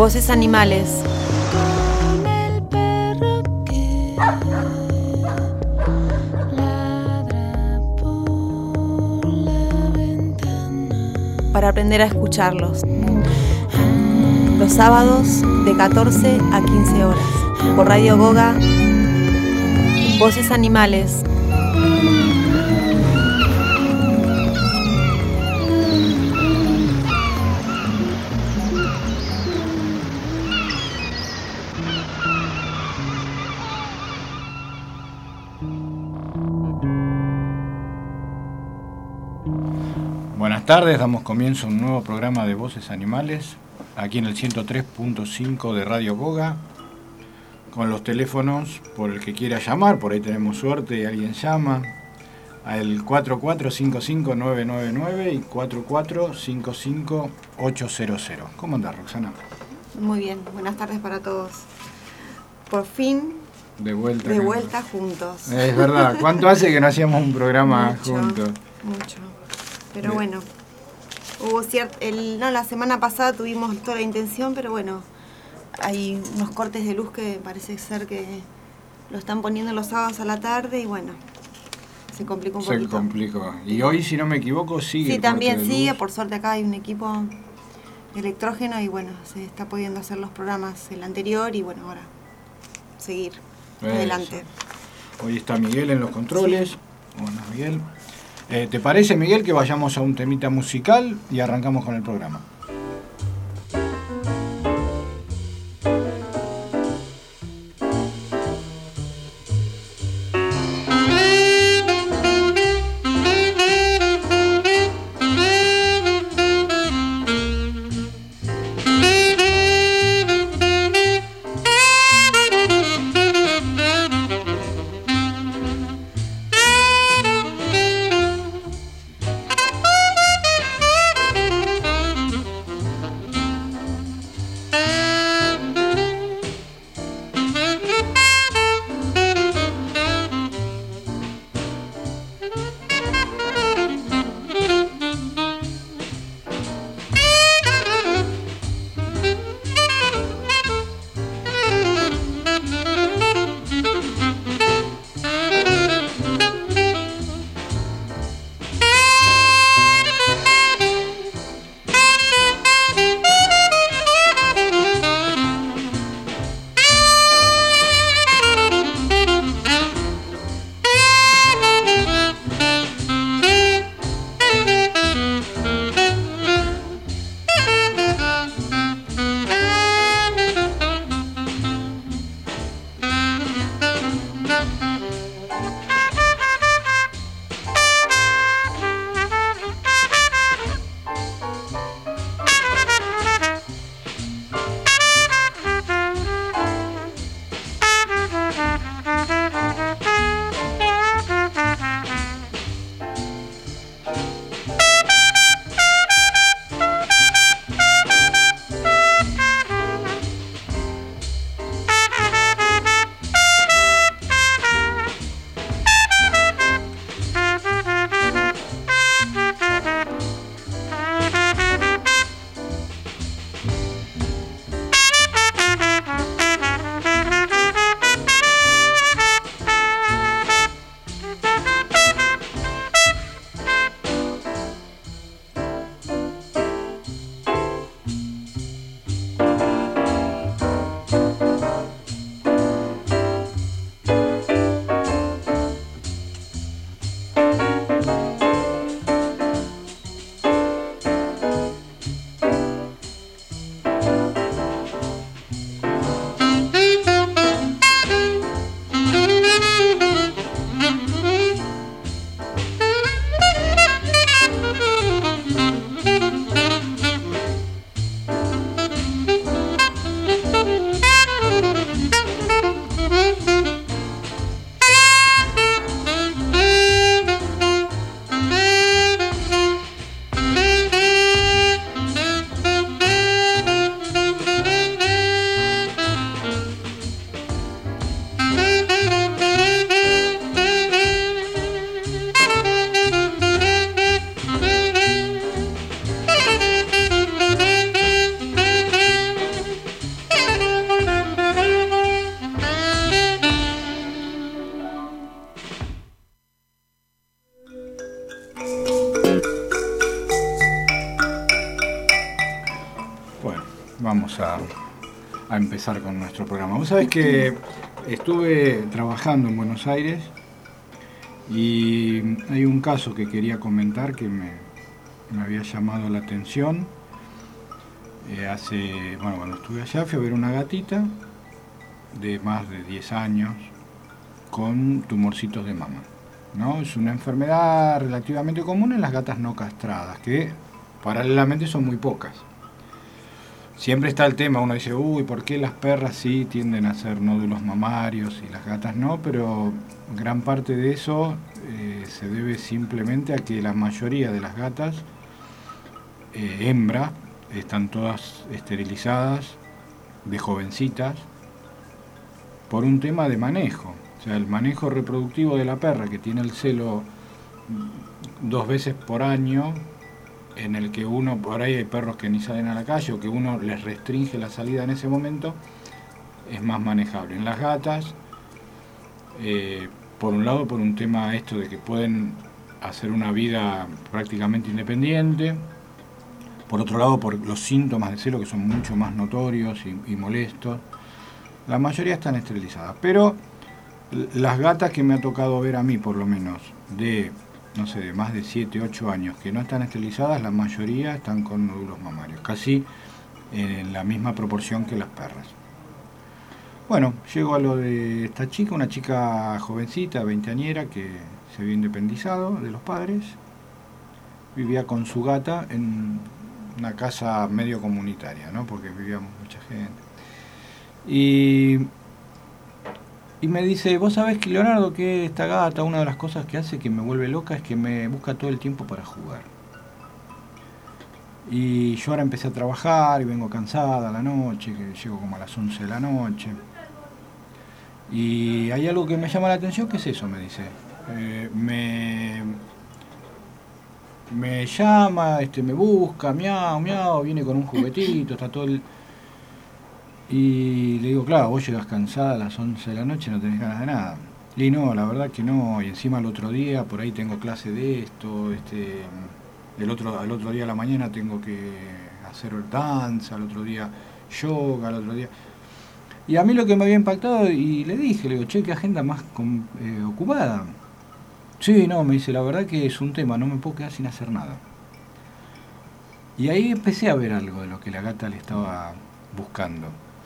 Voces animales. Con el perro que ladra por la ventana. Para aprender a escucharlos. Los sábados de 14 a 15 horas. Por Radio Goga. Voces animales. Buenas tardes, damos comienzo a un nuevo programa de Voces Animales, aquí en el 103.5 de Radio Goga, con los teléfonos por el que quiera llamar, por ahí tenemos suerte y alguien llama, al 4455-999 y 4455-800. ¿Cómo andás, Roxana? Muy bien, buenas tardes para todos. Por fin, De vuelta juntos. Es verdad, ¿cuánto hace que no hacíamos un programa juntos? Mucho. Pero bueno, hubo la semana pasada tuvimos toda la intención, pero bueno, hay unos cortes de luz que parece ser que lo están poniendo los sábados a la tarde y bueno, se complicó un poquito. Se complicó. Y hoy, si no me equivoco, sigue. Sí, el también corte de sigue, luz. por suerte acá hay un equipo electrógeno y bueno, se está pudiendo hacer los programas el anterior y bueno, ahora seguir adelante. Hoy está Miguel en los controles. Bueno, Miguel. ¿Te parece, Miguel, que vayamos a un temita musical y arrancamos con el programa? Bueno, vamos a empezar con nuestro programa. Vos sabés que estuve trabajando en Buenos Aires y hay un caso que quería comentar que me había llamado la atención. Cuando estuve allá fui a ver una gatita de más de 10 años con tumorcitos de mama, ¿no? Es una enfermedad relativamente común en las gatas no castradas, que paralelamente son muy pocas. Siempre está el tema, uno dice, ¿por qué las perras sí tienden a hacer nódulos mamarios y las gatas no? Pero gran parte de eso se debe simplemente a que la mayoría de las gatas hembra están todas esterilizadas de jovencitas por un tema de manejo. O sea, el manejo reproductivo de la perra, que tiene el celo 2 veces por año, en el que uno, por ahí hay perros que ni salen a la calle o que uno les restringe la salida en ese momento, es más manejable. En las gatas, por un lado por un tema esto de que pueden hacer una vida prácticamente independiente, por otro lado por los síntomas de celo que son mucho más notorios y molestos. La mayoría están esterilizadas, pero las gatas que me ha tocado ver a mí, por lo menos, de más de 7, 8 años, que no están esterilizadas, la mayoría están con nódulos mamarios, casi en la misma proporción que las perras. Bueno, llego a lo de esta chica, una chica jovencita, veinteañera, que se había independizado de los padres, vivía con su gata en una casa medio comunitaria, ¿no? Porque vivíamos mucha gente. Y me dice, vos sabés que Leonardo, que esta gata, una de las cosas que hace que me vuelve loca es que me busca todo el tiempo para jugar. Y yo ahora empecé a trabajar y vengo cansada a la noche, que llego como a las 11 de la noche. Y hay algo que me llama la atención, ¿qué es eso? Me dice. Me llama, me busca, miau, miau, viene con un juguetito, está todo el... Y le digo, claro, vos llegas cansada a las 11 de la noche, no tenés ganas de nada. Y no, la verdad que no, y encima el otro día, por ahí tengo clase de esto, al otro día a la mañana tengo que hacer danza, al otro día yoga, al otro día... Y a mí lo que me había impactado, y le digo, che, qué agenda más ocupada. Sí, no, me dice, la verdad que es un tema, no me puedo quedar sin hacer nada. Y ahí empecé a ver algo de lo que la gata le estaba buscando.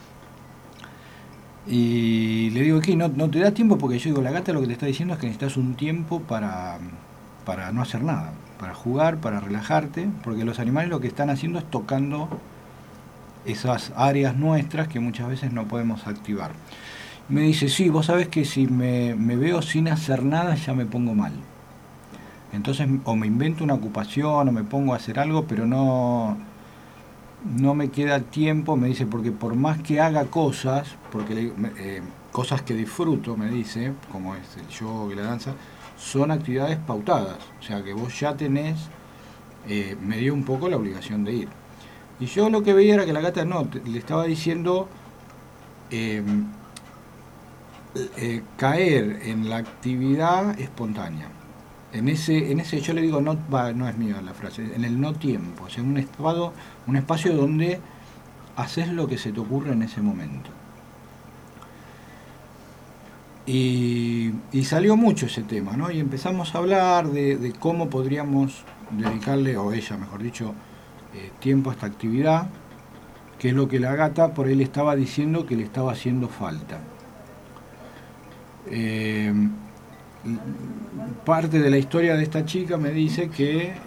Y le digo, ¿qué? ¿No te da tiempo? Porque yo digo, la gata lo que te está diciendo es que necesitas un tiempo para no hacer nada, para jugar, para relajarte, porque los animales lo que están haciendo es tocando esas áreas nuestras que muchas veces no podemos activar. Me dice, sí, vos sabés que si me veo sin hacer nada ya me pongo mal. Entonces, o me invento una ocupación o me pongo a hacer algo, pero no me queda tiempo, me dice, porque por más que haga cosas, cosas que disfruto, me dice, como es el yoga y la danza, son actividades pautadas, o sea que vos ya tenés, me dio un poco la obligación de ir. Y yo lo que veía era que la gata le estaba diciendo caer en la actividad espontánea. En ese yo le digo, no es mía la frase, en el no tiempo, o sea, en un espacio donde haces lo que se te ocurre en ese momento. Y salió mucho ese tema, ¿no? Y empezamos a hablar de cómo podríamos dedicarle, o ella mejor dicho, tiempo a esta actividad, que es lo que la gata por ahí le estaba diciendo que le estaba haciendo falta. Parte de la historia de esta chica me dice que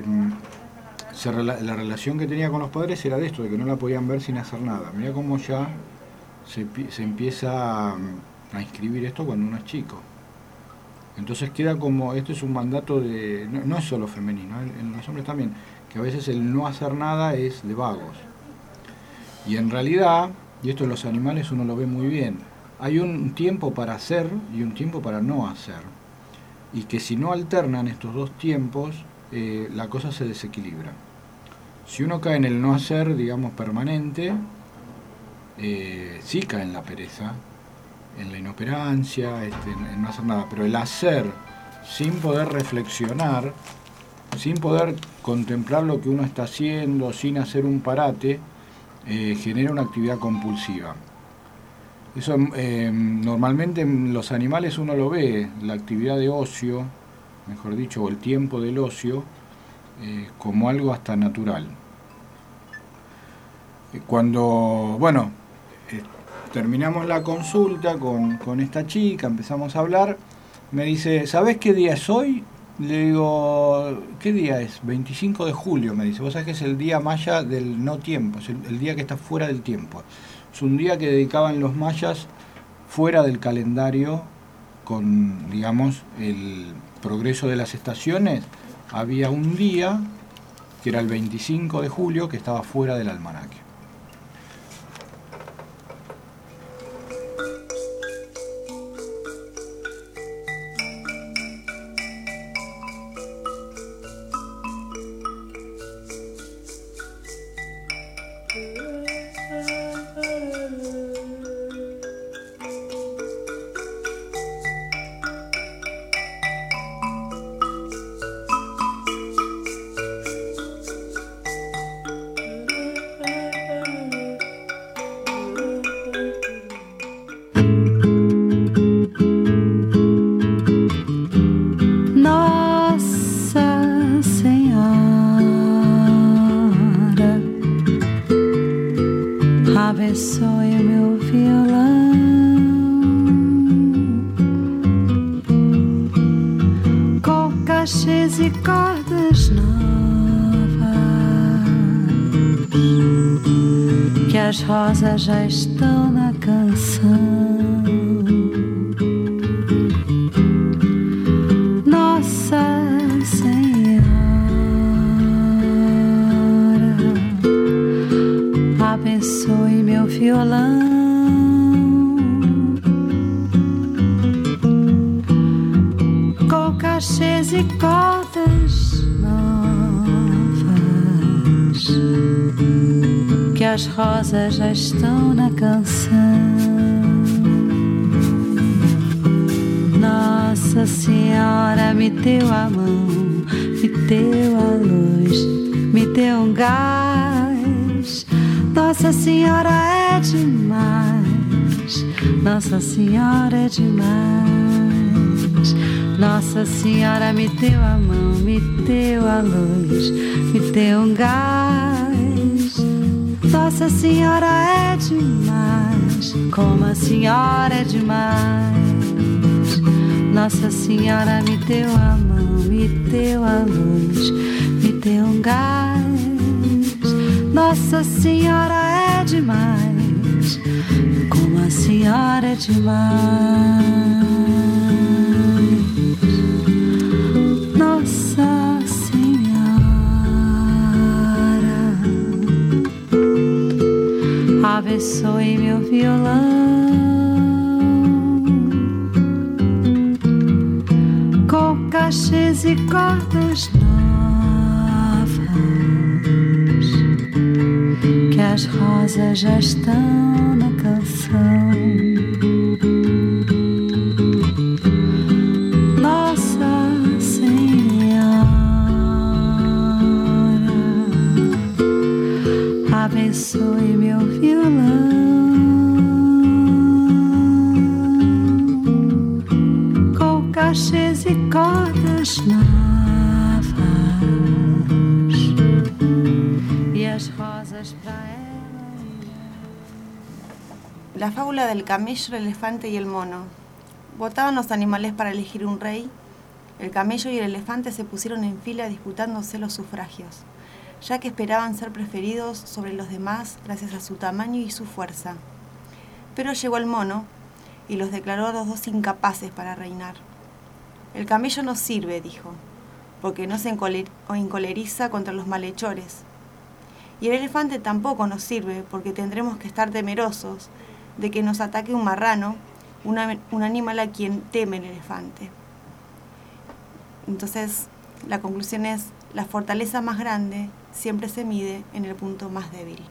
la relación que tenía con los padres era de esto, de que no la podían ver sin hacer nada. Mirá cómo ya se empieza a inscribir esto cuando uno es chico. Entonces queda como, esto es un mandato de, no es solo femenino, en los hombres también, que a veces el no hacer nada es de vagos. Y en realidad, y esto en los animales uno lo ve muy bien, hay un tiempo para hacer y un tiempo para no hacer. Y que si no alternan estos dos tiempos, la cosa se desequilibra. Si uno cae en el no hacer, digamos, permanente, sí cae en la pereza, en la inoperancia, en no hacer nada. Pero el hacer sin poder reflexionar, sin poder contemplar lo que uno está haciendo, sin hacer un parate, genera una actividad compulsiva. Eso normalmente en los animales uno lo ve, la actividad de ocio, mejor dicho, o el tiempo del ocio, como algo hasta natural. Cuando, terminamos la consulta con esta chica, empezamos a hablar, me dice, ¿sabés qué día es hoy? Le digo, ¿qué día es? 25 de julio, me dice. Vos sabés que es el día maya del no tiempo, es el día que está fuera del tiempo. Es un día que dedicaban los mayas fuera del calendario, con, digamos, el progreso de las estaciones. Había un día, que era el 25 de julio, que estaba fuera del almanaque. As rosas já estão na canção. Nossa Senhora, abençoe meu violão. Com cachês e cordas novas, que as rosas já estão na canção. Nossa Senhora me deu a mão, me deu a luz, me deu um gás. Nossa Senhora é demais, Nossa Senhora é demais. Nossa Senhora me deu a mão, me deu a luz, me deu um gás. Nossa Senhora é demais, como a Senhora é demais. Nossa Senhora me deu a mão, me deu a luz, me deu um gás. Nossa Senhora é demais, como a Senhora é demais. Nossa abençoe meu violão. Com cachês e cordas novas, que as rosas já estão na canção. Nossa Senhora, abençoe meu violão. Com cachês e cordas novas, e as rosas pra ela. La fábula del camello, el elefante y el mono. Votaban los animales para elegir un rey. El camello y el elefante se pusieron en fila disputándose los sufragios, ya que esperaban ser preferidos sobre los demás gracias a su tamaño y su fuerza. Pero llegó el mono y los declaró a los dos incapaces para reinar. El camello no sirve, dijo, porque no se encoleriza contra los malhechores. Y el elefante tampoco nos sirve, porque tendremos que estar temerosos de que nos ataque un marrano, un animal a quien teme el elefante. Entonces, la conclusión es, la fortaleza más grande siempre se mide en el punto más débil.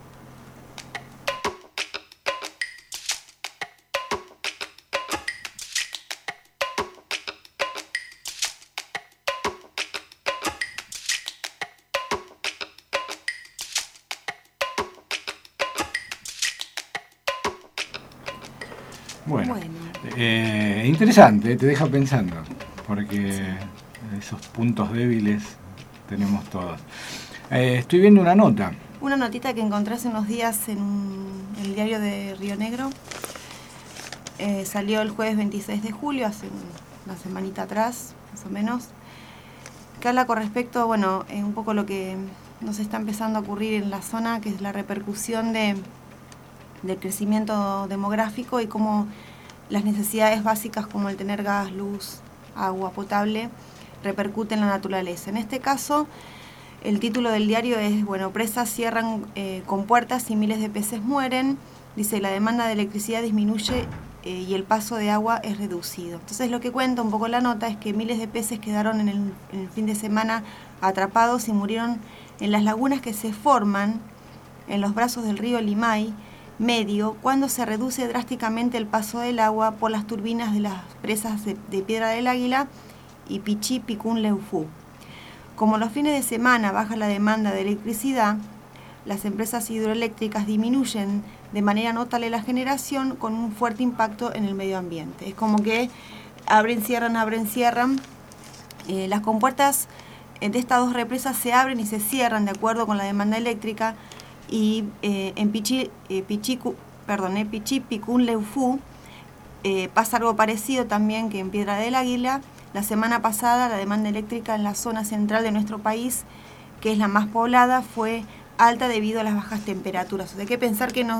Bueno. Interesante, te deja pensando, porque esos puntos débiles tenemos todos. Estoy viendo una nota. Una notita que encontré hace unos días en el diario de Río Negro. Salió el jueves 26 de julio, hace una semanita atrás, más o menos, que habla con respecto, bueno, un poco lo que nos está empezando a ocurrir en la zona, que es la repercusión del crecimiento demográfico y cómo las necesidades básicas como el tener gas, luz, agua potable repercuten en la naturaleza. En este caso, el título del diario es, bueno, presas cierran compuertas y miles de peces mueren. Dice, la demanda de electricidad disminuye y el paso de agua es reducido. Entonces lo que cuenta un poco la nota es que miles de peces quedaron en el fin de semana atrapados y murieron en las lagunas que se forman en los brazos del río Limay Medio cuando se reduce drásticamente el paso del agua por las turbinas de las presas de Piedra del Águila y Pichí Picún Leufú. Como los fines de semana baja la demanda de electricidad, las empresas hidroeléctricas disminuyen de manera notable la generación con un fuerte impacto en el medio ambiente. Es como que abren, cierran. Las compuertas de estas dos represas se abren y se cierran de acuerdo con la demanda eléctrica y en Pichí Picún Leufú pasa algo parecido también que en Piedra del Águila. La semana pasada la demanda eléctrica en la zona central de nuestro país, que es la más poblada, fue alta debido a las bajas temperaturas. O sea, hay que pensar que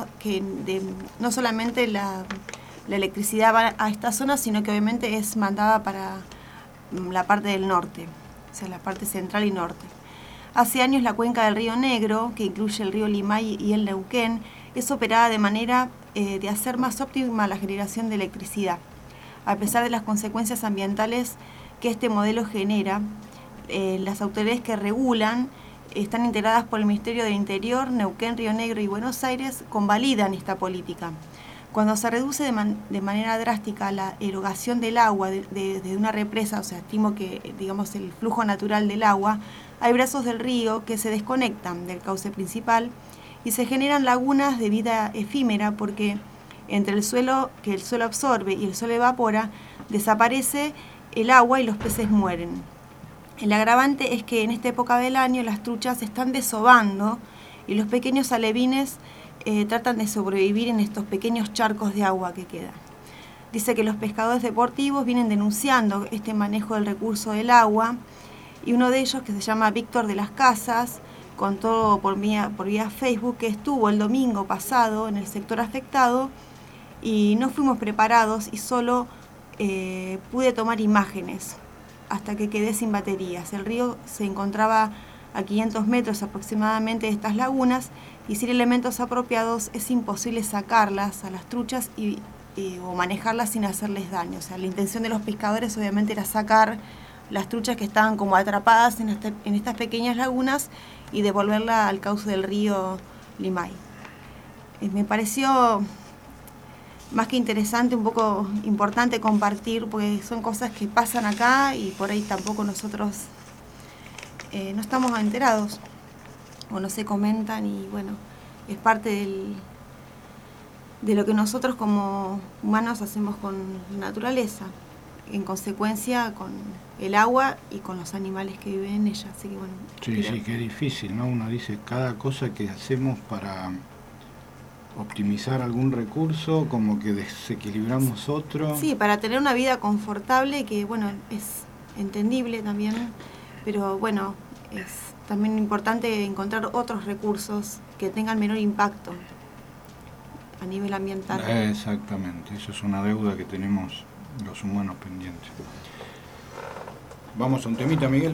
no solamente la electricidad va a esta zona, sino que obviamente es mandada para la parte del norte, o sea, la parte central y norte. Hace años la cuenca del río Negro, que incluye el río Limay y el Neuquén, es operada de manera de hacer más óptima la generación de electricidad. A pesar de las consecuencias ambientales que este modelo genera, las autoridades que regulan están integradas por el Ministerio del Interior, Neuquén, Río Negro y Buenos Aires, convalidan esta política. Cuando se reduce de manera drástica la erogación del agua de una represa, o sea, estimo que, digamos, el flujo natural del agua, hay brazos del río que se desconectan del cauce principal y se generan lagunas de vida efímera porque entre el suelo que el suelo absorbe y el suelo evapora, desaparece el agua y los peces mueren. El agravante es que en esta época del año las truchas se están desovando y los pequeños alevines tratan de sobrevivir en estos pequeños charcos de agua que quedan. Dice que los pescadores deportivos vienen denunciando este manejo del recurso del agua y uno de ellos, que se llama Víctor de las Casas, contó por vía Facebook que estuvo el domingo pasado en el sector afectado y no fuimos preparados y solo pude tomar imágenes hasta que quedé sin baterías. El río se encontraba a 500 metros aproximadamente de estas lagunas y sin elementos apropiados es imposible sacarlas a las truchas o manejarlas sin hacerles daño. O sea, la intención de los pescadores obviamente era sacar las truchas que estaban como atrapadas en estas pequeñas lagunas y devolverla al cauce del río Limay. Me pareció más que interesante, un poco importante compartir, porque son cosas que pasan acá y por ahí tampoco nosotros no estamos enterados o no se comentan y bueno, es parte de lo que nosotros como humanos hacemos con la naturaleza, en consecuencia con el agua y con los animales que viven en ella. Así que bueno. Sí, que es difícil, ¿no? Uno dice, cada cosa que hacemos para optimizar algún recurso, como que desequilibramos otro. Sí, para tener una vida confortable, que bueno, es entendible también, pero bueno, es también importante encontrar otros recursos que tengan menor impacto a nivel ambiental. Exactamente, eso es una deuda que tenemos los humanos pendientes. Vamos a un temita, Miguel.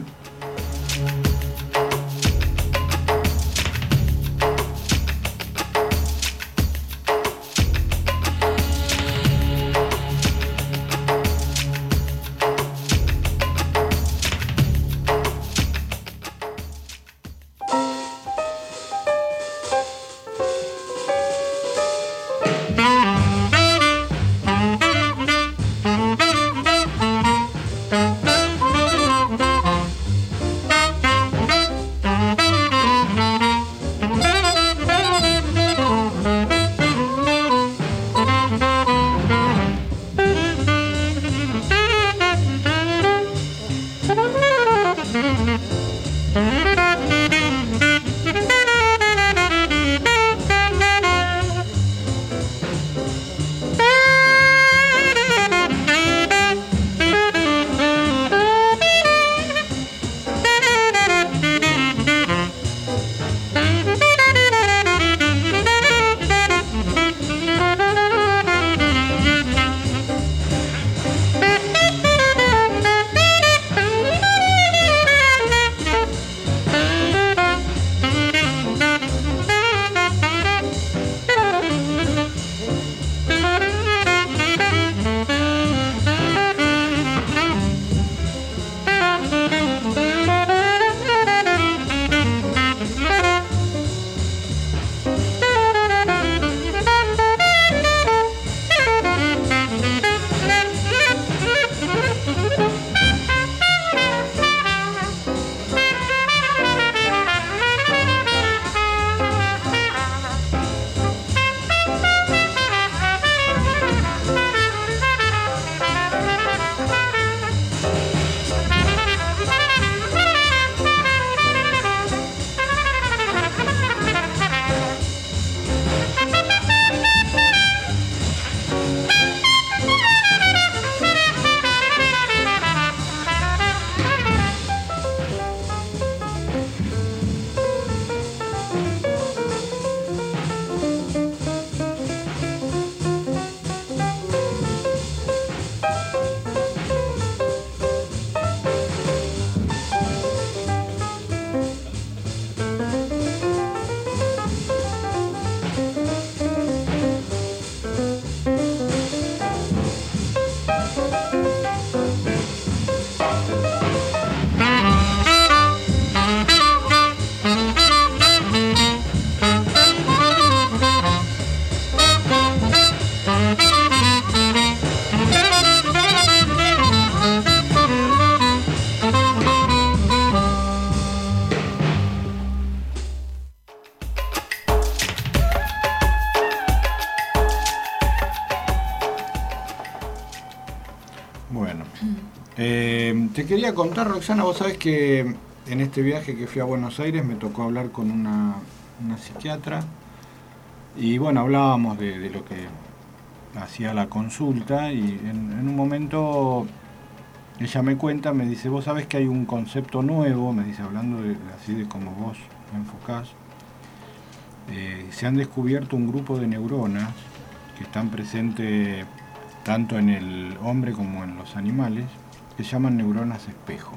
Te quería contar, Roxana, vos sabés que en este viaje que fui a Buenos Aires me tocó hablar con una psiquiatra y bueno, hablábamos de lo que hacía la consulta y en un momento ella me cuenta, me dice, vos sabés que hay un concepto nuevo, me dice, hablando así de cómo vos enfocás, se han descubierto un grupo de neuronas que están presentes tanto en el hombre como en los animales, que se llaman neuronas espejo.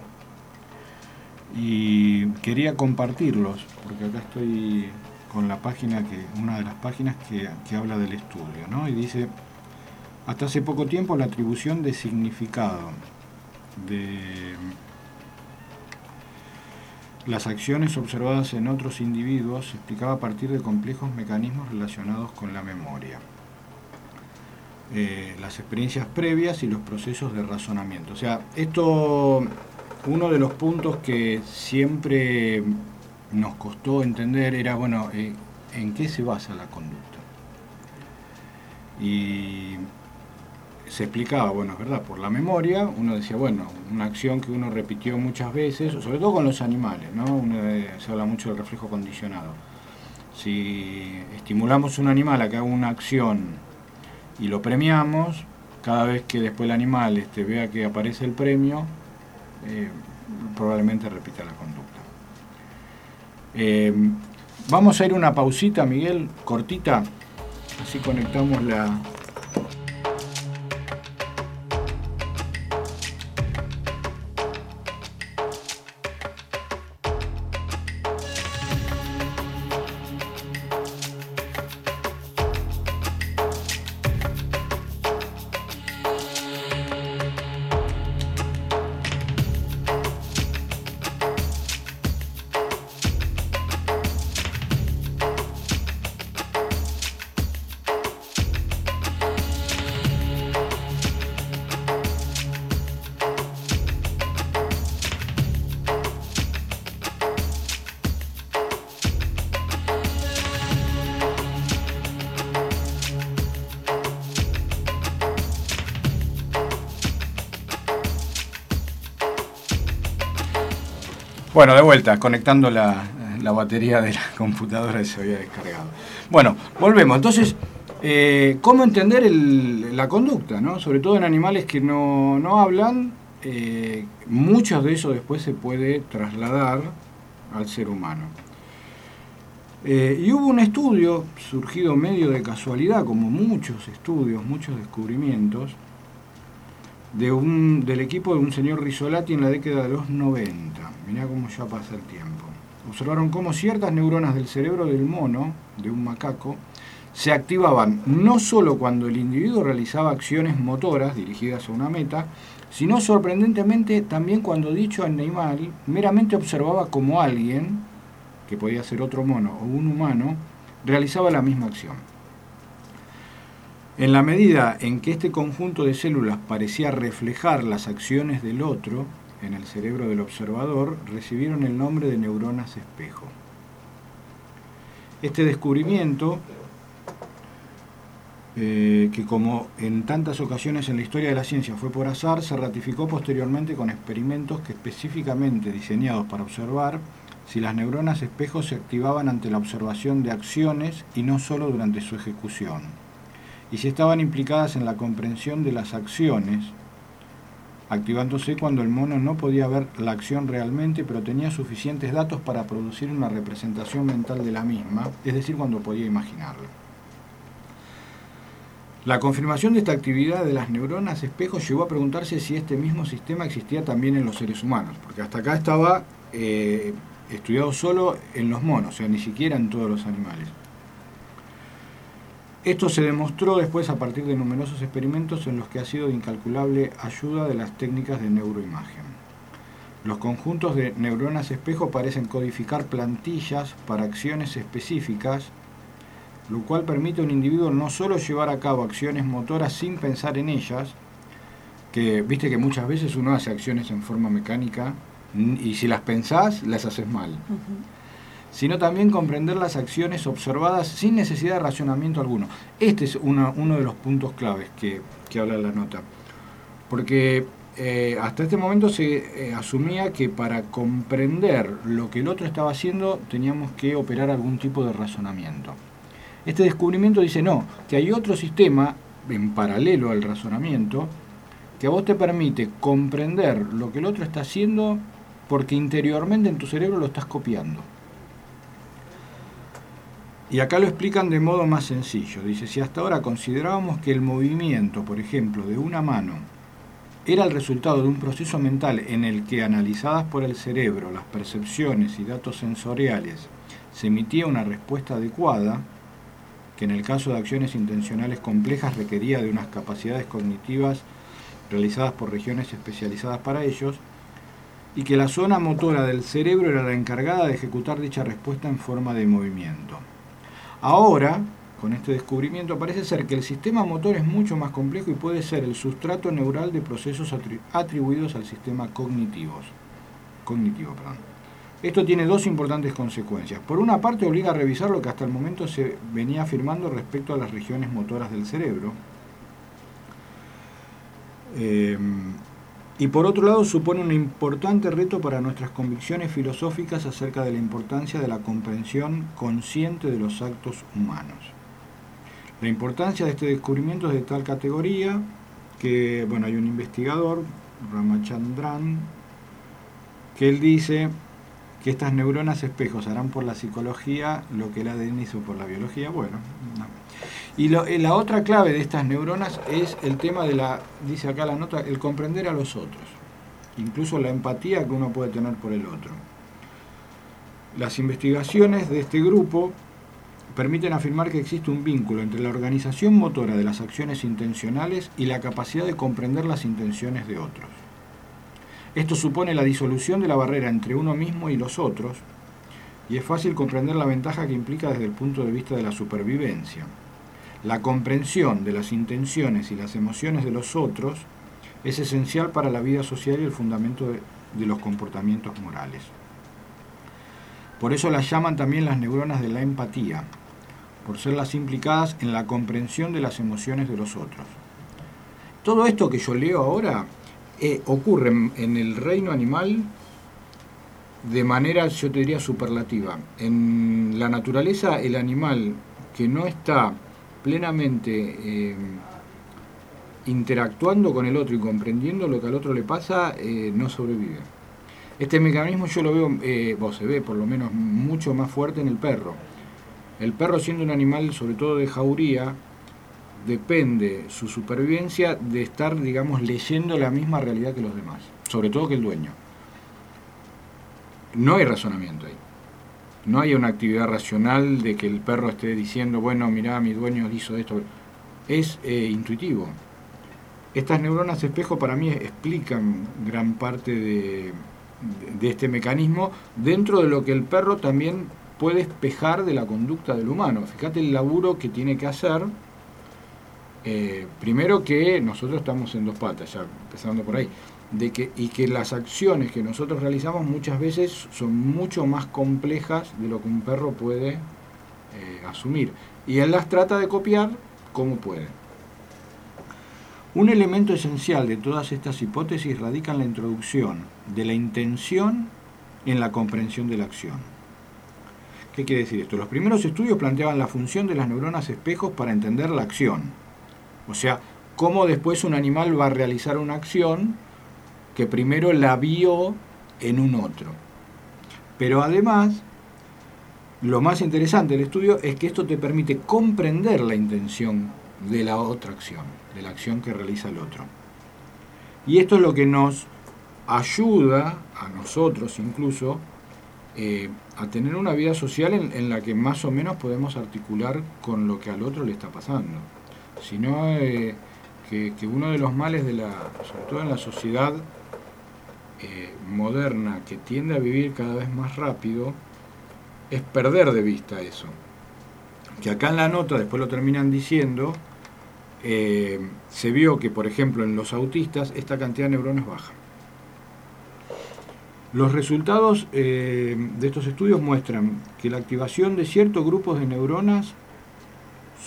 Y quería compartirlos, porque acá estoy con la página, una de las páginas que habla del estudio, ¿no? Y dice, hasta hace poco tiempo la atribución de significado de las acciones observadas en otros individuos se explicaba a partir de complejos mecanismos relacionados con la memoria, las experiencias previas y los procesos de razonamiento. O sea, esto, uno de los puntos que siempre nos costó entender era, bueno, ¿en qué se basa la conducta? Y se explicaba, bueno, es verdad, por la memoria. Uno decía, bueno, una acción que uno repitió muchas veces, sobre todo con los animales, ¿no? Se habla mucho del reflejo condicionado. Si estimulamos a un animal a que haga una acción y lo premiamos, cada vez que después el animal vea que aparece el premio, probablemente repita la conducta. Vamos a ir una pausita, Miguel, cortita, así conectamos la... Bueno, de vuelta, conectando la batería de la computadora que se había descargado. Bueno, volvemos. Entonces, ¿cómo entender la conducta, ¿no? Sobre todo en animales que no hablan, muchos de eso después se puede trasladar al ser humano. Y hubo un estudio surgido medio de casualidad, como muchos estudios, muchos descubrimientos, del equipo de un señor Rizzolatti en la década de los 90. Mirá cómo ya pasa el tiempo. Observaron cómo ciertas neuronas del cerebro del mono, de un macaco, se activaban no solo cuando el individuo realizaba acciones motoras dirigidas a una meta, sino sorprendentemente también cuando dicho animal meramente observaba cómo alguien, que podía ser otro mono o un humano, realizaba la misma acción. En la medida en que este conjunto de células parecía reflejar las acciones del otro en el cerebro del observador, recibieron el nombre de neuronas espejo. Este descubrimiento, que como en tantas ocasiones en la historia de la ciencia fue por azar, se ratificó posteriormente con experimentos que específicamente diseñados para observar si las neuronas espejo se activaban ante la observación de acciones y no solo durante su ejecución, y si estaban implicadas en la comprensión de las acciones, activándose cuando el mono no podía ver la acción realmente, pero tenía suficientes datos para producir una representación mental de la misma, es decir, cuando podía imaginarla. La confirmación de esta actividad de las neuronas espejo llevó a preguntarse si este mismo sistema existía también en los seres humanos, porque hasta acá estaba estudiado solo en los monos, o sea, ni siquiera en todos los animales. Esto se demostró después a partir de numerosos experimentos en los que ha sido de incalculable ayuda de las técnicas de neuroimagen. Los conjuntos de neuronas espejo parecen codificar plantillas para acciones específicas, lo cual permite a un individuo no solo llevar a cabo acciones motoras sin pensar en ellas, que viste que muchas veces uno hace acciones en forma mecánica y si las pensás, las haces mal. Sino también comprender las acciones observadas sin necesidad de racionamiento alguno. Este es uno de los puntos claves que habla la nota. Porque hasta este momento se asumía que para comprender lo que el otro estaba haciendo teníamos que operar algún tipo de razonamiento. Este descubrimiento dice no, que hay otro sistema en paralelo al razonamiento que a vos te permite comprender lo que el otro está haciendo porque interiormente en tu cerebro lo estás copiando. Y acá lo explican de modo más sencillo. Dice, si hasta ahora considerábamos que el movimiento, por ejemplo, de una mano era el resultado de un proceso mental en el que, analizadas por el cerebro, las percepciones y datos sensoriales, se emitía una respuesta adecuada, que en el caso de acciones intencionales complejas requería de unas capacidades cognitivas realizadas por regiones especializadas para ellos, y que la zona motora del cerebro era la encargada de ejecutar dicha respuesta en forma de movimiento. Ahora, con este descubrimiento, parece ser que el sistema motor es mucho más complejo y puede ser el sustrato neural de procesos atribuidos al sistema cognitivo. Esto tiene dos importantes consecuencias. Por una parte, obliga a revisar lo que hasta el momento se venía afirmando respecto a las regiones motoras del cerebro. Y por otro lado, supone un importante reto para nuestras convicciones filosóficas acerca de la importancia de la comprensión consciente de los actos humanos. La importancia de este descubrimiento es de tal categoría que, bueno, hay un investigador, Ramachandran, que él dice que estas neuronas espejos harán por la psicología lo que el ADN hizo por la biología. Bueno, no. Y la otra clave de estas neuronas es el tema de dice acá la nota, el comprender a los otros, incluso la empatía que uno puede tener por el otro. Las investigaciones de este grupo permiten afirmar que existe un vínculo entre la organización motora de las acciones intencionales y la capacidad de comprender las intenciones de otros. Esto supone la disolución de la barrera entre uno mismo y los otros, y es fácil comprender la ventaja que implica desde el punto de vista de la supervivencia. La comprensión de las intenciones y las emociones de los otros es esencial para la vida social y el fundamento de los comportamientos morales. Por eso las llaman también las neuronas de la empatía, por ser las implicadas en la comprensión de las emociones de los otros. Todo esto que yo leo ahora ocurre en el reino animal de manera, yo te diría, superlativa. En la naturaleza, el animal que no está plenamente interactuando con el otro y comprendiendo lo que al otro le pasa, no sobrevive. Este mecanismo yo lo veo, se ve por lo menos mucho más fuerte en el perro. El perro, siendo un animal sobre todo de jauría, depende su supervivencia de estar, digamos, leyendo la misma realidad que los demás, sobre todo que el dueño. No hay razonamiento ahí. No hay una actividad racional de que el perro esté diciendo, bueno, mirá, mi dueño hizo esto. Es intuitivo. Estas neuronas espejo para mí explican gran parte de este mecanismo dentro de lo que el perro también puede espejar de la conducta del humano. Fíjate el laburo que tiene que hacer. Primero que nosotros estamos en dos patas, ya empezando por ahí. Y que las acciones que nosotros realizamos muchas veces son mucho más complejas de lo que un perro puede asumir. Y él las trata de copiar como puede. Un elemento esencial de todas estas hipótesis radica en la introducción de la intención en la comprensión de la acción. ¿Qué quiere decir esto? Los primeros estudios planteaban la función de las neuronas espejos para entender la acción. O sea, cómo después un animal va a realizar una acción que primero la vio en un otro. Pero además, lo más interesante del estudio es que esto te permite comprender la intención de la otra acción, de la acción que realiza el otro. Y esto es lo que nos ayuda, a nosotros incluso, a tener una vida social en la que más o menos podemos articular con lo que al otro le está pasando. Si no, que uno de los males sobre todo en la sociedad moderna, que tiende a vivir cada vez más rápido, es perder de vista eso. Que acá en la nota, después lo terminan diciendo, se vio que, por ejemplo, en los autistas esta cantidad de neuronas baja. Los resultados de estos estudios muestran que la activación de ciertos grupos de neuronas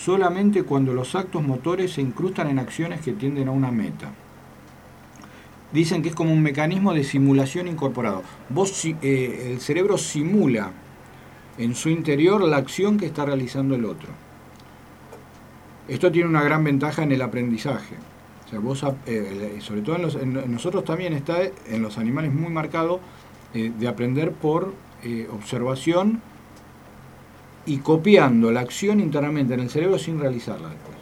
solamente cuando los actos motores se incrustan en acciones que tienden a una meta. dicen que es como un mecanismo de simulación incorporado. El cerebro simula en su interior la acción que está realizando el otro. Esto tiene una gran ventaja en el aprendizaje. O sea, vos, sobre todo en nosotros también está en los animales muy marcado de aprender por observación y copiando la acción internamente en el cerebro sin realizarla después.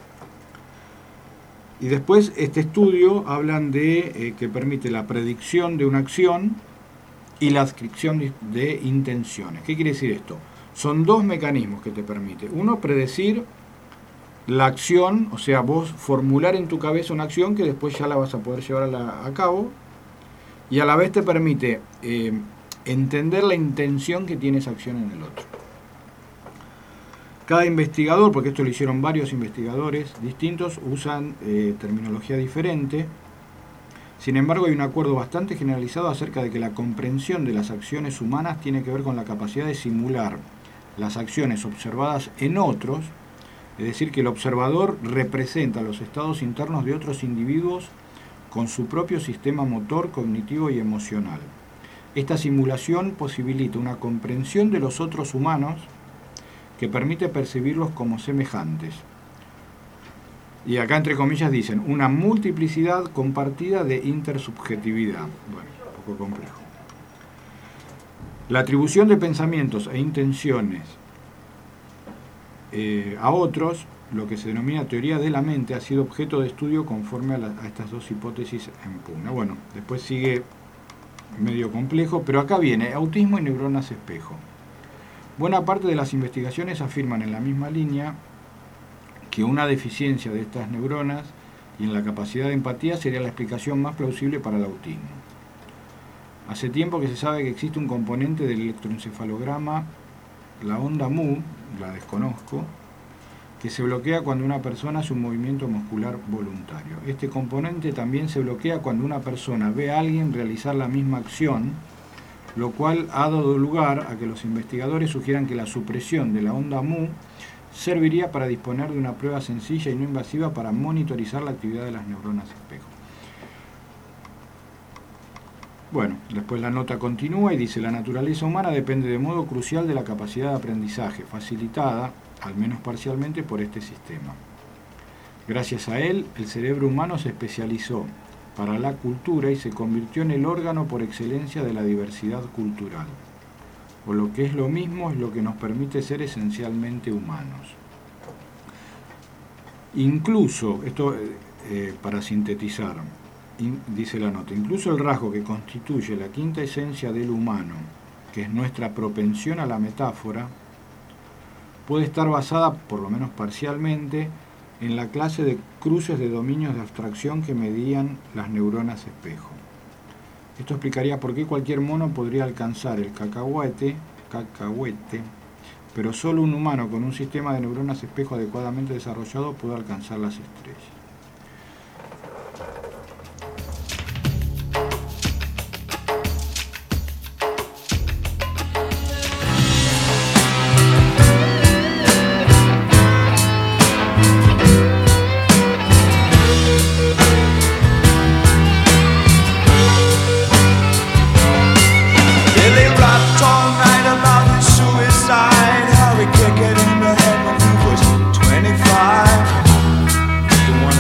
Y después este estudio hablan de que permite la predicción de una acción y la adscripción de intenciones. ¿Qué quiere decir esto? Son dos mecanismos que te permite. Uno, predecir la acción, o sea, vos formular en tu cabeza una acción que después ya la vas a poder llevar a cabo, y a la vez te permite entender la intención que tiene esa acción en el otro. Cada investigador, porque esto lo hicieron varios investigadores distintos, usan terminología diferente. Sin embargo, hay un acuerdo bastante generalizado acerca de que la comprensión de las acciones humanas tiene que ver con la capacidad de simular las acciones observadas en otros, es decir, que el observador representa los estados internos de otros individuos con su propio sistema motor, cognitivo y emocional. Esta simulación posibilita una comprensión de los otros humanos que permite percibirlos como semejantes. Y acá entre comillas dicen, una multiplicidad compartida de intersubjetividad. Bueno, un poco complejo. La atribución de pensamientos e intenciones a otros, lo que se denomina teoría de la mente, ha sido objeto de estudio conforme a estas dos hipótesis en pugna. Bueno, después sigue medio complejo, pero acá viene autismo y neuronas espejo. Buena parte de las investigaciones afirman en la misma línea que una deficiencia de estas neuronas y en la capacidad de empatía sería la explicación más plausible para el autismo. Hace tiempo que se sabe que existe un componente del electroencefalograma, la onda mu, la desconozco, que se bloquea cuando una persona hace un movimiento muscular voluntario. Este componente también se bloquea cuando una persona ve a alguien realizar la misma acción, lo cual ha dado lugar a que los investigadores sugieran que la supresión de la onda mu serviría para disponer de una prueba sencilla y no invasiva para monitorizar la actividad de las neuronas espejo. Bueno, después la nota continúa y dice: la naturaleza humana depende de modo crucial de la capacidad de aprendizaje, facilitada, al menos parcialmente, por este sistema. Gracias a él, el cerebro humano se especializó para la cultura y se convirtió en el órgano por excelencia de la diversidad cultural. O lo que es lo mismo, es lo que nos permite ser esencialmente humanos. Incluso, esto para sintetizar, dice la nota, incluso el rasgo que constituye la quinta esencia del humano, que es nuestra propensión a la metáfora, puede estar basada, por lo menos parcialmente, en la clase de cruces de dominios de abstracción que medían las neuronas espejo. Esto explicaría por qué cualquier mono podría alcanzar el cacahuete, pero solo un humano con un sistema de neuronas espejo adecuadamente desarrollado puede alcanzar las estrellas. The one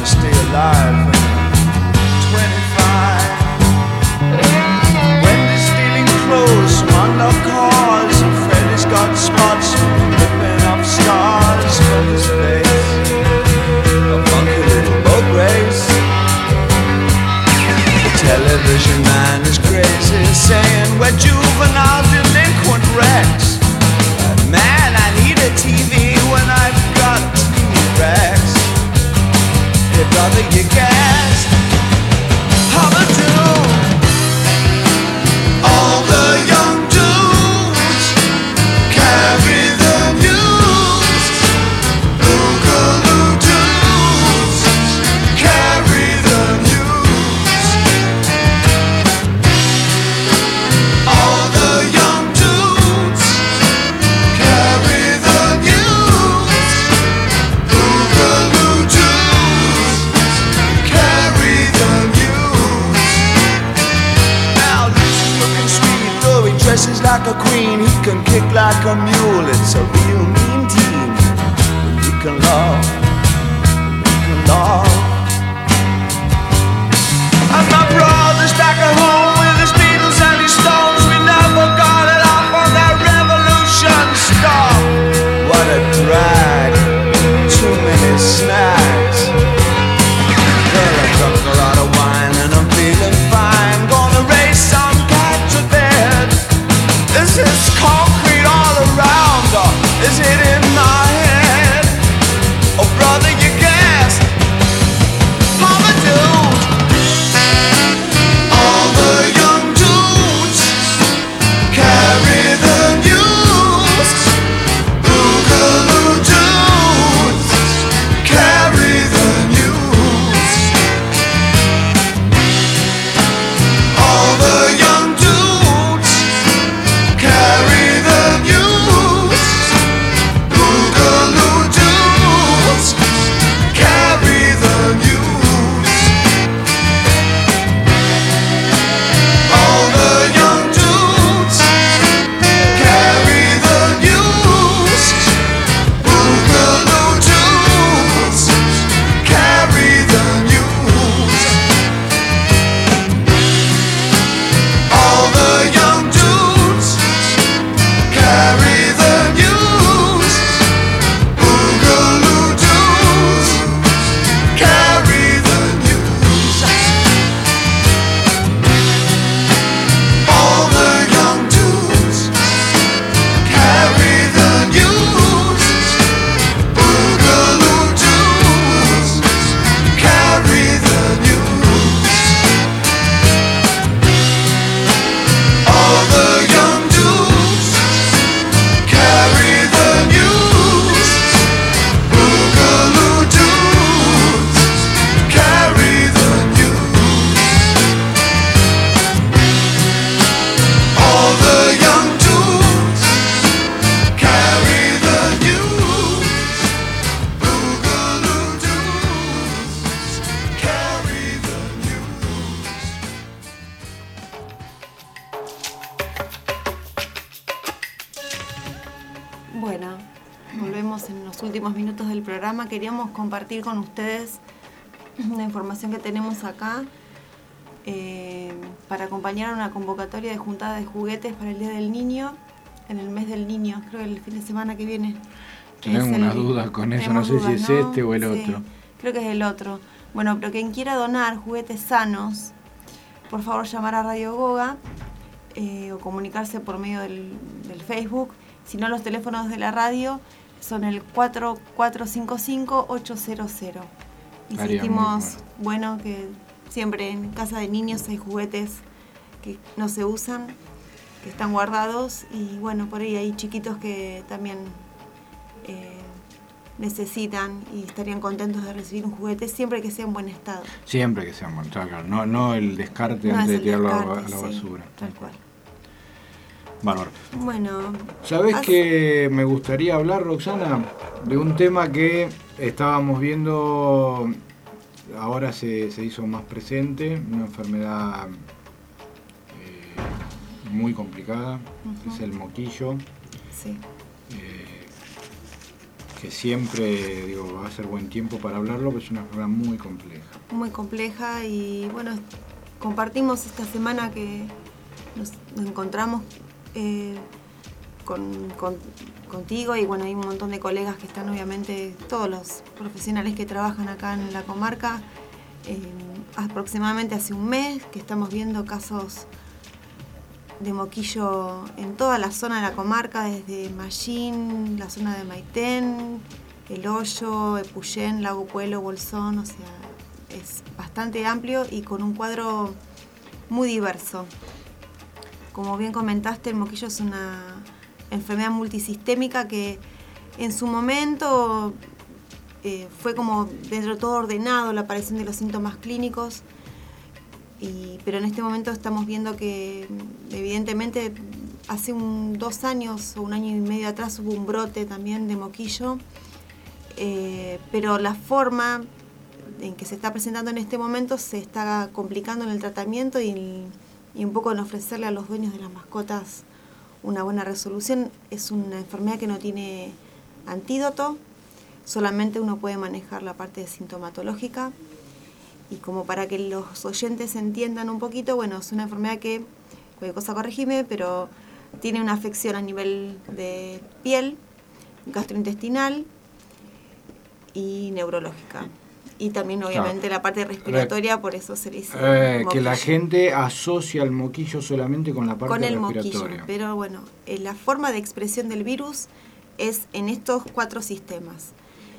like a queen, he can kick like a mule. It's a real mean team. You can love, you can love. And my brother's back at home with his Beatles and his Stones. We never got it off on that revolution stuff. What a drag, too many snacks. Well, I drunk a lot of wine and I'm feeling fine. Gonna race some cat to bed. Is this concrete all around or is it in my head? Oh brother, you guessed, I'm a dude. All the young dudes carry the news. Boogaloo dudes carry the news. All the young dudes carry the news. Boogaloo dudes carry the news. All the young dudes carry the news. Boogaloo dudes carry the news. All the young dudes carry the news. Boogaloo dudes carry the news. All the young dudes carry the news. Boogaloo dudes carry the news. All the young dudes carry the news. Boogaloo dudes carry the news. All the young dudes carry the news. Boogaloo dudes carry the news. Bueno, volvemos en los últimos minutos del programa. Queríamos compartir con ustedes una información que tenemos acá para acompañar a una convocatoria de juntada de juguetes para el Día del Niño, en el mes del niño, creo que el fin de semana que viene. Tenemos Es unas dudas con eso, no tenemos sé si dudas, es ¿no? este o el Sí, otro. creo que es el otro. Bueno, pero quien quiera donar juguetes sanos, por favor llamar a Radio Goga o comunicarse por medio del Facebook. Si no, los teléfonos de la radio son el 4455-800. Insistimos, bueno, que siempre en casa de niños hay juguetes que no se usan, que están guardados, y bueno, por ahí hay chiquitos que también necesitan y estarían contentos de recibir un juguete siempre que sea en buen estado. Siempre que sea en buen estado, claro. No el descarte No antes es de el tirarlo descarte, a la sí, basura. tal cual. Bárbaro. Bueno, ¿Sabés que me gustaría hablar, Roxana, de un tema que estábamos viendo, ahora se hizo más presente, una enfermedad muy complicada, que es el moquillo, sí. que siempre, digo, va a ser buen tiempo para hablarlo, pero es una enfermedad muy compleja. Muy compleja, y bueno, compartimos esta semana que nos encontramos contigo, y bueno, hay un montón de colegas que están, obviamente, todos los profesionales que trabajan acá en la comarca. Aproximadamente hace un mes que estamos viendo casos de moquillo en toda la zona de la comarca, desde Mallín, la zona de Maitén, El Hoyo, Epuyén, Lago Puelo, Bolsón, o sea, es bastante amplio y con un cuadro muy diverso. Como bien comentaste, el moquillo es una enfermedad multisistémica que en su momento fue como dentro de todo ordenado la aparición de los síntomas clínicos, pero en este momento estamos viendo que evidentemente hace 2 años o 1 año y medio atrás hubo un brote también de moquillo, pero la forma en que se está presentando en este momento se está complicando en el tratamiento y un poco en ofrecerle a los dueños de las mascotas una buena resolución. Es una enfermedad que no tiene antídoto, solamente uno puede manejar la parte sintomatológica. Y como para que los oyentes entiendan un poquito, bueno, es una enfermedad que, cualquier cosa corregime, pero tiene una afección a nivel de piel, gastrointestinal y neurológica. Y también, obviamente, la parte respiratoria, por eso se le dice que la gente asocia el moquillo solamente con la parte con el respiratoria. moquillo, pero bueno, la forma de expresión del virus es en estos 4 sistemas.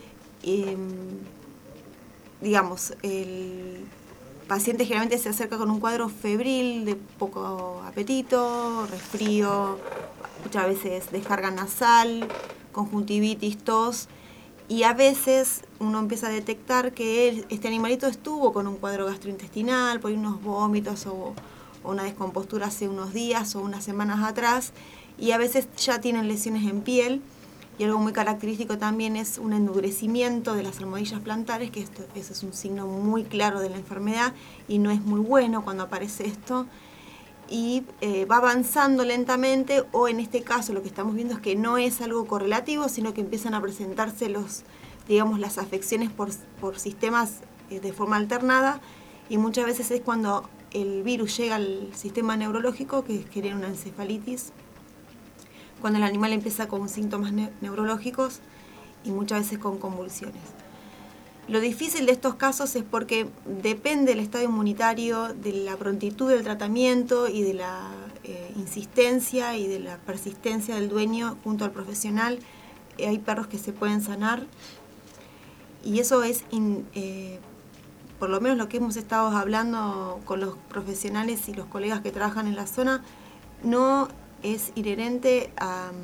Digamos, el paciente generalmente se acerca con un cuadro febril, de poco apetito, resfrío, muchas veces descarga nasal, conjuntivitis, tos, y a veces uno empieza a detectar que este animalito estuvo con un cuadro gastrointestinal, por unos vómitos o una descompostura hace unos días o unas semanas atrás, y a veces ya tienen lesiones en piel. Y algo muy característico también es un endurecimiento de las almohadillas plantares, que ese es un signo muy claro de la enfermedad y no es muy bueno cuando aparece esto. Y va avanzando lentamente, o en este caso lo que estamos viendo es que no es algo correlativo, sino que empiezan a presentarse las afecciones por sistemas de forma alternada, y muchas veces es cuando el virus llega al sistema neurológico que genera una encefalitis, cuando el animal empieza con síntomas neurológicos y muchas veces con convulsiones. Lo difícil de estos casos es porque depende del estado inmunitario, de la prontitud del tratamiento y de la insistencia y de la persistencia del dueño junto al profesional. Hay perros que se pueden sanar, y eso es, por lo menos lo que hemos estado hablando con los profesionales y los colegas que trabajan en la zona, no es inherente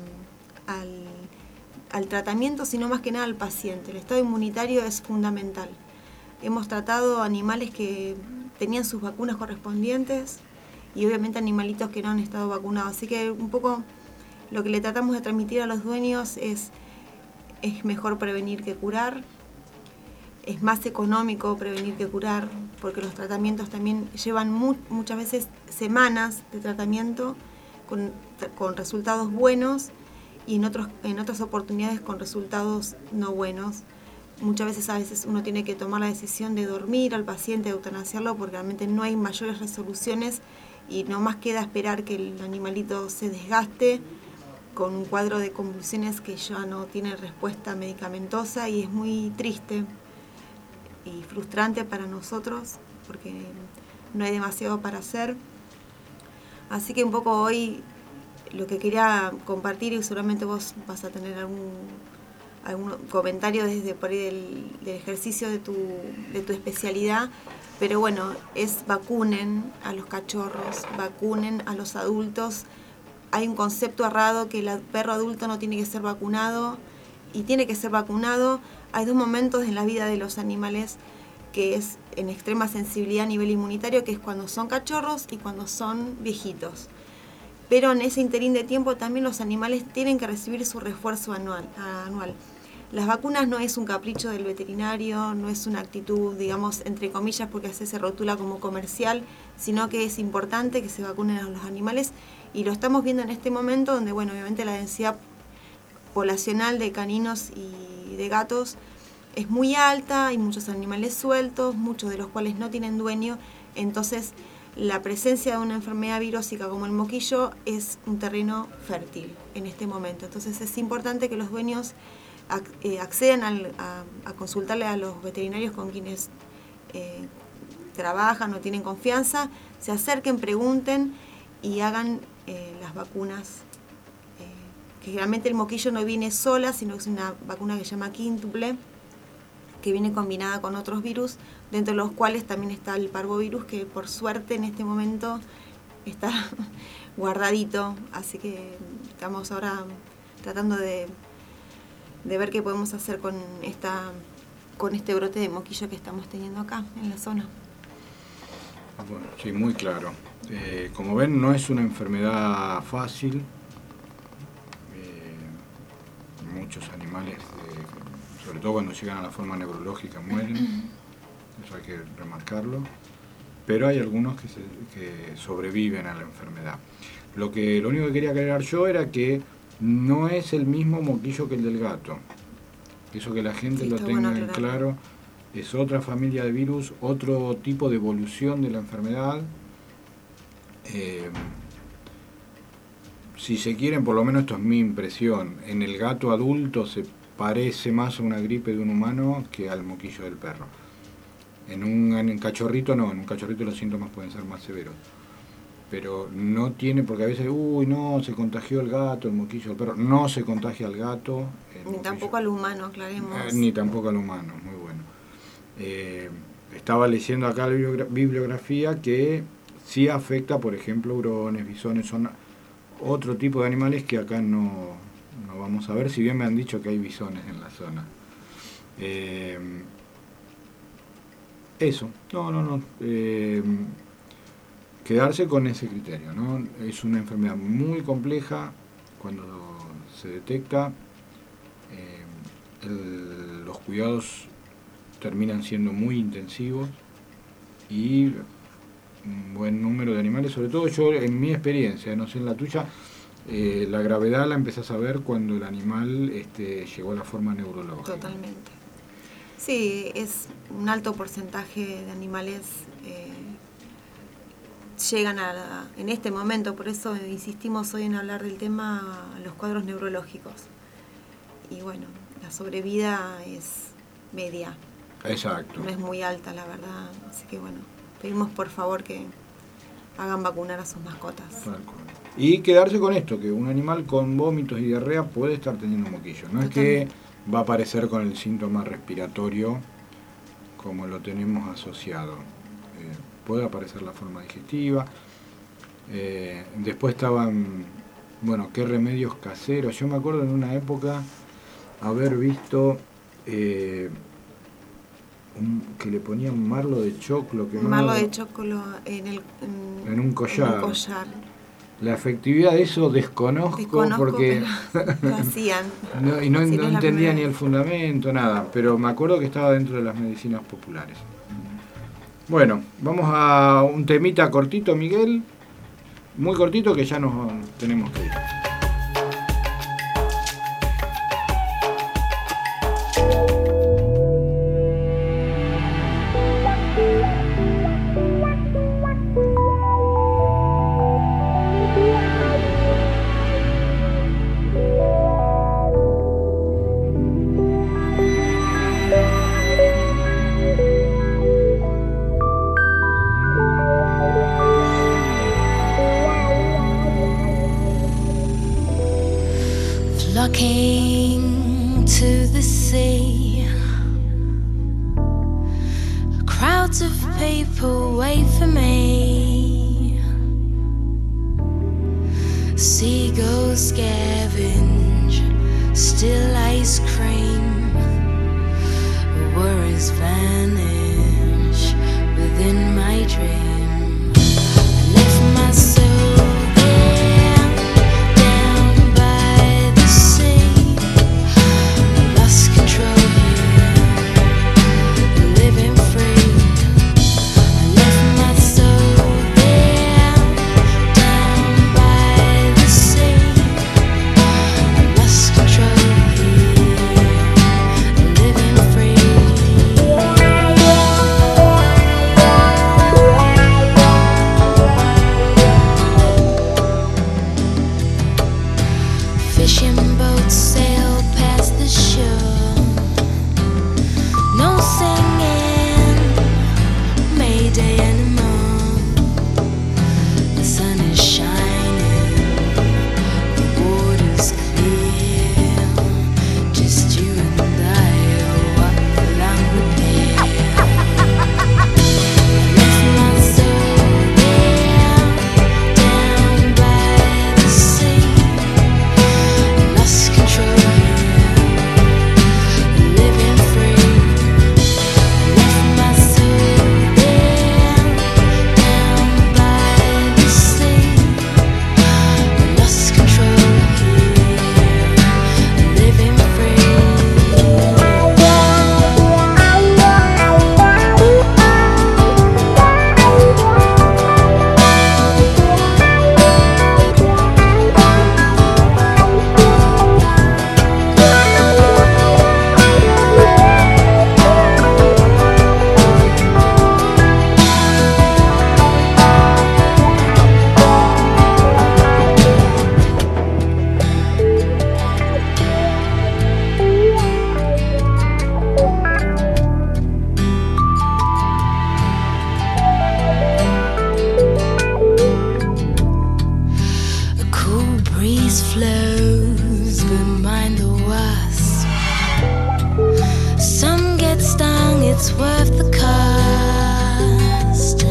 al tratamiento, sino más que nada al paciente. El estado inmunitario es fundamental. Hemos tratado animales que tenían sus vacunas correspondientes y obviamente animalitos que no han estado vacunados. Así que un poco lo que le tratamos de transmitir a los dueños es mejor prevenir que curar. Es más económico prevenir que curar, porque los tratamientos también llevan muchas veces semanas de tratamiento con resultados buenos, y en otras oportunidades con resultados no buenos. Muchas veces, a veces uno tiene que tomar la decisión de dormir al paciente, de eutanasiarlo, porque realmente no hay mayores resoluciones y no más queda esperar que el animalito se desgaste con un cuadro de convulsiones que ya no tiene respuesta medicamentosa, y es muy triste y frustrante para nosotros porque no hay demasiado para hacer. Así que un poco hoy lo que quería compartir, y seguramente vos vas a tener algún comentario desde por ahí del ejercicio de tu especialidad, pero bueno, es vacunen a los cachorros, vacunen a los adultos. Hay un concepto errado que el perro adulto no tiene que ser vacunado, y tiene que ser vacunado. Hay 2 momentos en la vida de los animales que es en extrema sensibilidad a nivel inmunitario, que es cuando son cachorros y cuando son viejitos. Pero en ese interín de tiempo también los animales tienen que recibir su refuerzo anual. Las vacunas no es un capricho del veterinario, no es una actitud, digamos, entre comillas, porque así se rotula como comercial, sino que es importante que se vacunen a los animales, y lo estamos viendo en este momento donde, bueno, obviamente la densidad poblacional de caninos y de gatos es muy alta, hay muchos animales sueltos, muchos de los cuales no tienen dueño. Entonces la presencia de una enfermedad virósica como el moquillo es un terreno fértil en este momento. Entonces es importante que los dueños accedan a consultarle a los veterinarios con quienes trabajan o tienen confianza, se acerquen, pregunten y hagan las vacunas. Que generalmente el moquillo no viene sola, sino que es una vacuna que se llama quíntuple, que viene combinada con otros virus, dentro de los cuales también está el parvovirus, que por suerte en este momento está guardadito. Así que estamos ahora tratando de ver qué podemos hacer con este brote de moquillo que estamos teniendo acá en la zona. Bueno, sí, muy claro. Como ven, no es una enfermedad fácil. Muchos animales, sobre todo cuando llegan a la forma neurológica, mueren. Eso hay que remarcarlo. Pero hay algunos que sobreviven a la enfermedad. Lo único que quería aclarar yo era que no es el mismo moquillo que el del gato. Eso que la gente lo tenga en claro. Es otra familia de virus, otro tipo de evolución de la enfermedad. Si se quieren, por lo menos esto es mi impresión, en el gato adulto se parece más a una gripe de un humano que al moquillo del perro. En un cachorrito no, en un cachorrito los síntomas pueden ser más severos. Pero no tiene, porque a veces, no, se contagió el gato, el moquillo del perro. No se contagia al gato. Ni tampoco al humano, aclaremos. Ni tampoco al humano, muy bueno. Estaba leyendo acá la bibliografía que sí afecta, por ejemplo, hurones, bisones, son otro tipo de animales que acá no vamos a ver, si bien me han dicho que hay bisones en la zona. Eso, no. Quedarse con ese criterio, ¿no? Es una enfermedad muy compleja cuando se detecta. Los cuidados terminan siendo muy intensivos y un buen número de animales, sobre todo yo en mi experiencia, no sé en la tuya, la gravedad la empezás a ver cuando el animal llegó a la forma neurológica. Totalmente. Sí, es un alto porcentaje de animales llegan en este momento, por eso insistimos hoy en hablar del tema, los cuadros neurológicos. Y bueno, la sobrevida es media. Exacto. No es muy alta, la verdad. Así que bueno, pedimos por favor que hagan vacunar a sus mascotas. Y quedarse con esto, que un animal con vómitos y diarrea puede estar teniendo moquillo. No es que va a aparecer con el síntoma respiratorio como lo tenemos asociado. Puede aparecer la forma digestiva. Después estaban, qué remedios caseros. Yo me acuerdo en una época haber visto que le ponían marlo de choclo. Marlo de choclo en un collar. La efectividad de eso desconozco porque lo hacían. no entendía ni el fundamento, nada, pero me acuerdo que estaba dentro de las medicinas populares. Bueno, vamos a un temita cortito, Miguel, muy cortito, que ya nos tenemos que ir. Flocking to the sea, crowds of people wait for me. Seagulls scavenge still ice cream, worries vanish within my dream. I left my soul there, down by the sea. I lost control here, living free. I left my soul there, down by the sea. I lost control here, living free. it's worth the cost.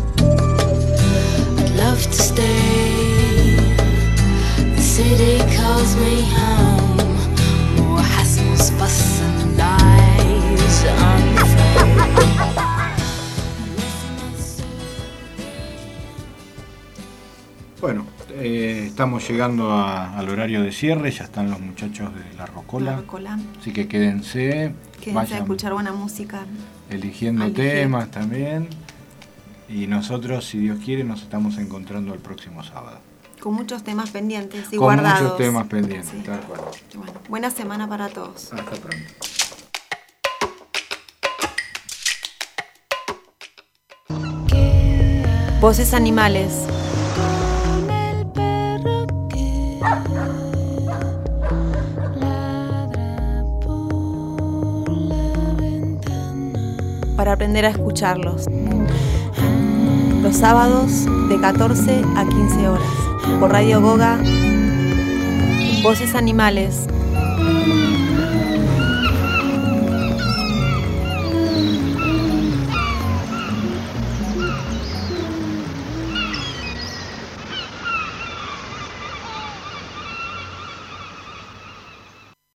I'd love to stay. The city calls me home. More hassles, fuss and lies on the phone. Bueno, estamos llegando al horario de cierre, ya están los muchachos de La Rocola. Así que quédense Quédense a escuchar buena música. Eligiendo temas también. Y nosotros, si Dios quiere, nos estamos encontrando el próximo sábado. Con muchos temas pendientes y Con guardados. muchos temas pendientes, Sí. tal cual. Bueno, buena semana para todos. Hasta pronto. Voces animales. Con el perro que ladra por la ventana. Para aprender a escucharlos. Los sábados de 14 a 15 horas. Por Radio Goga. Voces animales.